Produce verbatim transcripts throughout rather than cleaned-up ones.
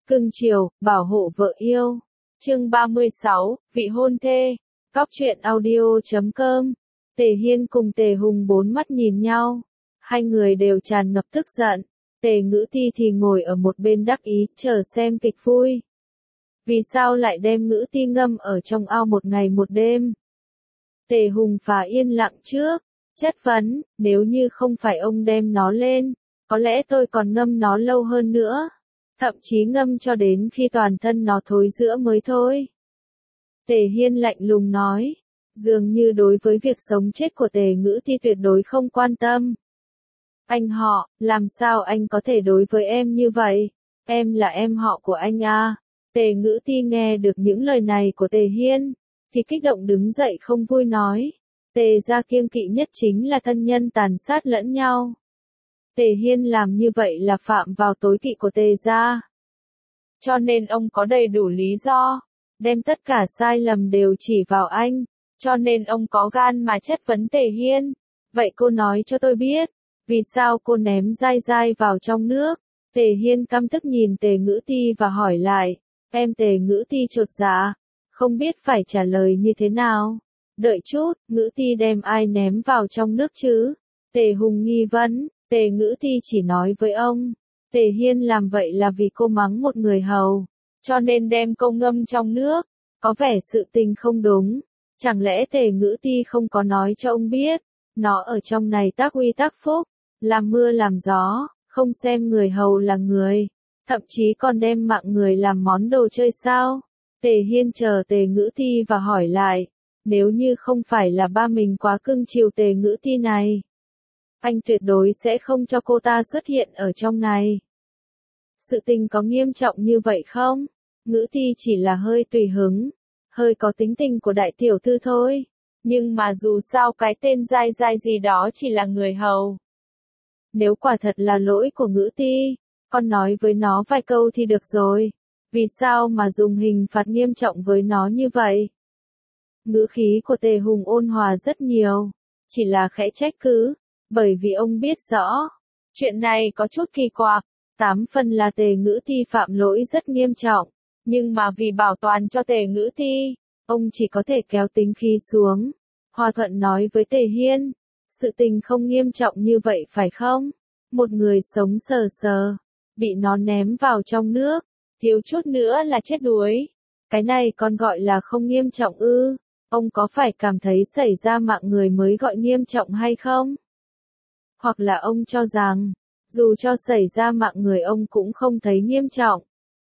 cưng chiều, bảo hộ vợ yêu. Chương ba mươi sáu, vị hôn thê. Cóc truyện audio chấm com. Tề Hiên cùng Tề Hùng bốn mắt nhìn nhau. Hai người đều tràn ngập tức giận. Tề Ngữ Ti thì ngồi ở một bên đắc ý, chờ xem kịch vui. Vì sao lại đem Ngữ Ti ngâm ở trong ao một ngày một đêm? Tề Hùng phá yên lặng trước, chất vấn, nếu như không phải ông đem nó lên, có lẽ tôi còn ngâm nó lâu hơn nữa. Thậm chí ngâm cho đến khi toàn thân nó thối rữa mới thôi. Tề Hiên lạnh lùng nói, dường như đối với việc sống chết của Tề Ngữ Ti tuyệt đối không quan tâm. Anh họ, làm sao anh có thể đối với em như vậy? Em là em họ của anh à? Tề Ngữ Ti nghe được những lời này của Tề Hiên, thì kích động đứng dậy không vui nói, Tề gia kiêng kỵ nhất chính là thân nhân tàn sát lẫn nhau. Tề Hiên làm như vậy là phạm vào tối kỵ của Tề gia. Cho nên ông có đầy đủ lý do, đem tất cả sai lầm đều chỉ vào anh, cho nên ông có gan mà chất vấn Tề Hiên. Vậy cô nói cho tôi biết, vì sao cô ném dai dai vào trong nước? Tề Hiên căm tức nhìn Tề Ngữ Ti và hỏi lại, em Tề Ngữ Ti chột dạ, không biết phải trả lời như thế nào. Đợi chút, Ngữ Ti đem ai ném vào trong nước chứ? Tề Hùng nghi vấn. Tề Ngữ Ti chỉ nói với ông, Tề Hiên làm vậy là vì cô mắng một người hầu, cho nên đem cô ngâm trong nước, có vẻ sự tình không đúng. Chẳng lẽ Tề Ngữ Ti không có nói cho ông biết, nó ở trong này tác uy tác phúc, làm mưa làm gió, không xem người hầu là người, thậm chí còn đem mạng người làm món đồ chơi sao? Tề Hiên chờ Tề Ngữ Ti và hỏi lại, nếu như không phải là ba mình quá cưng chiều Tề Ngữ Ti này, anh tuyệt đối sẽ không cho cô ta xuất hiện ở trong này. Sự tình có nghiêm trọng như vậy không? Ngữ Ti chỉ là hơi tùy hứng, hơi có tính tình của đại tiểu thư thôi. Nhưng mà dù sao cái tên dai dai gì đó chỉ là người hầu. Nếu quả thật là lỗi của Ngữ Ti, con nói với nó vài câu thì được rồi. Vì sao mà dùng hình phạt nghiêm trọng với nó như vậy? Ngữ khí của Tề Hùng ôn hòa rất nhiều, chỉ là khẽ trách cứ. Bởi vì ông biết rõ, chuyện này có chút kỳ quặc, tám phần là Tề Ngữ Ti phạm lỗi rất nghiêm trọng, nhưng mà vì bảo toàn cho Tề Ngữ Ti, ông chỉ có thể kéo tính khí xuống. Hòa thuận nói với Tề Hiên, sự tình không nghiêm trọng như vậy phải không? Một người sống sờ sờ, bị nó ném vào trong nước, thiếu chút nữa là chết đuối. Cái này còn gọi là không nghiêm trọng ư? Ông có phải cảm thấy xảy ra mạng người mới gọi nghiêm trọng hay không? Hoặc là ông cho rằng, dù cho xảy ra mạng người ông cũng không thấy nghiêm trọng.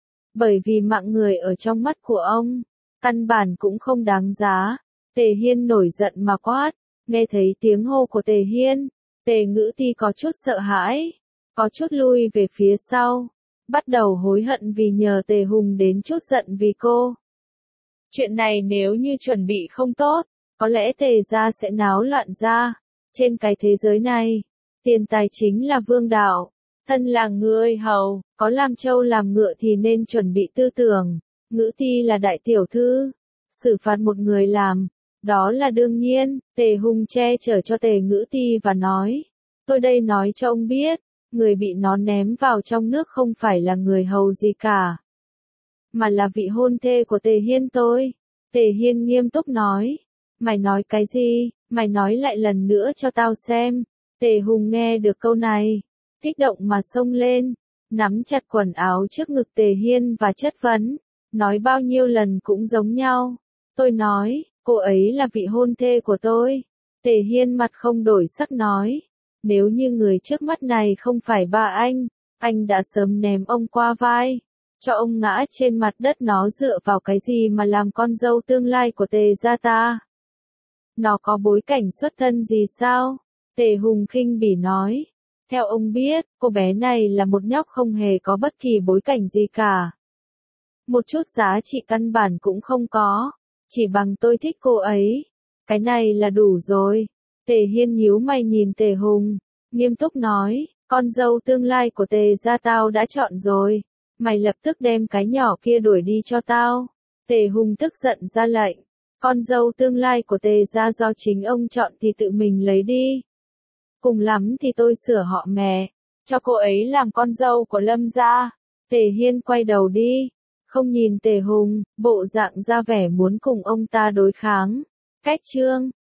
Bởi vì mạng người ở trong mắt của ông, căn bản cũng không đáng giá. Tề Hiên nổi giận mà quát, nghe thấy tiếng hô của Tề Hiên, Tề Ngữ Ti có chút sợ hãi, có chút lui về phía sau, bắt đầu hối hận vì nhờ Tề Hùng đến chút giận vì cô. Chuyện này nếu như chuẩn bị không tốt, có lẽ Tề gia sẽ náo loạn ra. Trên cái thế giới này, tiền tài chính là vương đạo, thân là người hầu, có làm trâu làm ngựa thì nên chuẩn bị tư tưởng. Ngữ Ti là đại tiểu thư, xử phạt một người làm, đó là đương nhiên. Tề Hùng che chở cho Tề Ngữ Ti và nói, tôi đây nói cho ông biết, người bị nó ném vào trong nước không phải là người hầu gì cả, mà là vị hôn thê của Tề Hiên tôi. Tề Hiên nghiêm túc nói, mày nói cái gì, mày nói lại lần nữa cho tao xem. Tề Hùng nghe được câu này, kích động mà xông lên, nắm chặt quần áo trước ngực Tề Hiên và chất vấn, nói bao nhiêu lần cũng giống nhau. Tôi nói, cô ấy là vị hôn thê của tôi. Tề Hiên mặt không đổi sắc nói, nếu như người trước mắt này không phải ba anh, anh đã sớm ném ông qua vai, cho ông ngã trên mặt đất. Nó dựa vào cái gì mà làm con dâu tương lai của Tề gia ta? Nó có bối cảnh xuất thân gì sao? Tề Hùng khinh bỉ nói, theo ông biết, cô bé này là một nhóc không hề có bất kỳ bối cảnh gì cả. Một chút giá trị căn bản cũng không có, chỉ bằng tôi thích cô ấy. Cái này là đủ rồi. Tề Hiên nhíu mày nhìn Tề Hùng, nghiêm túc nói, con dâu tương lai của Tề gia tao đã chọn rồi. Mày lập tức đem cái nhỏ kia đuổi đi cho tao. Tề Hùng tức giận ra lệnh, con dâu tương lai của Tề gia do chính ông chọn thì tự mình lấy đi. Cùng lắm thì tôi sửa họ mẹ, cho cô ấy làm con dâu của Lâm gia. Tề Hiên quay đầu đi, không nhìn Tề Hùng, bộ dạng ra vẻ muốn cùng ông ta đối kháng. Cách chương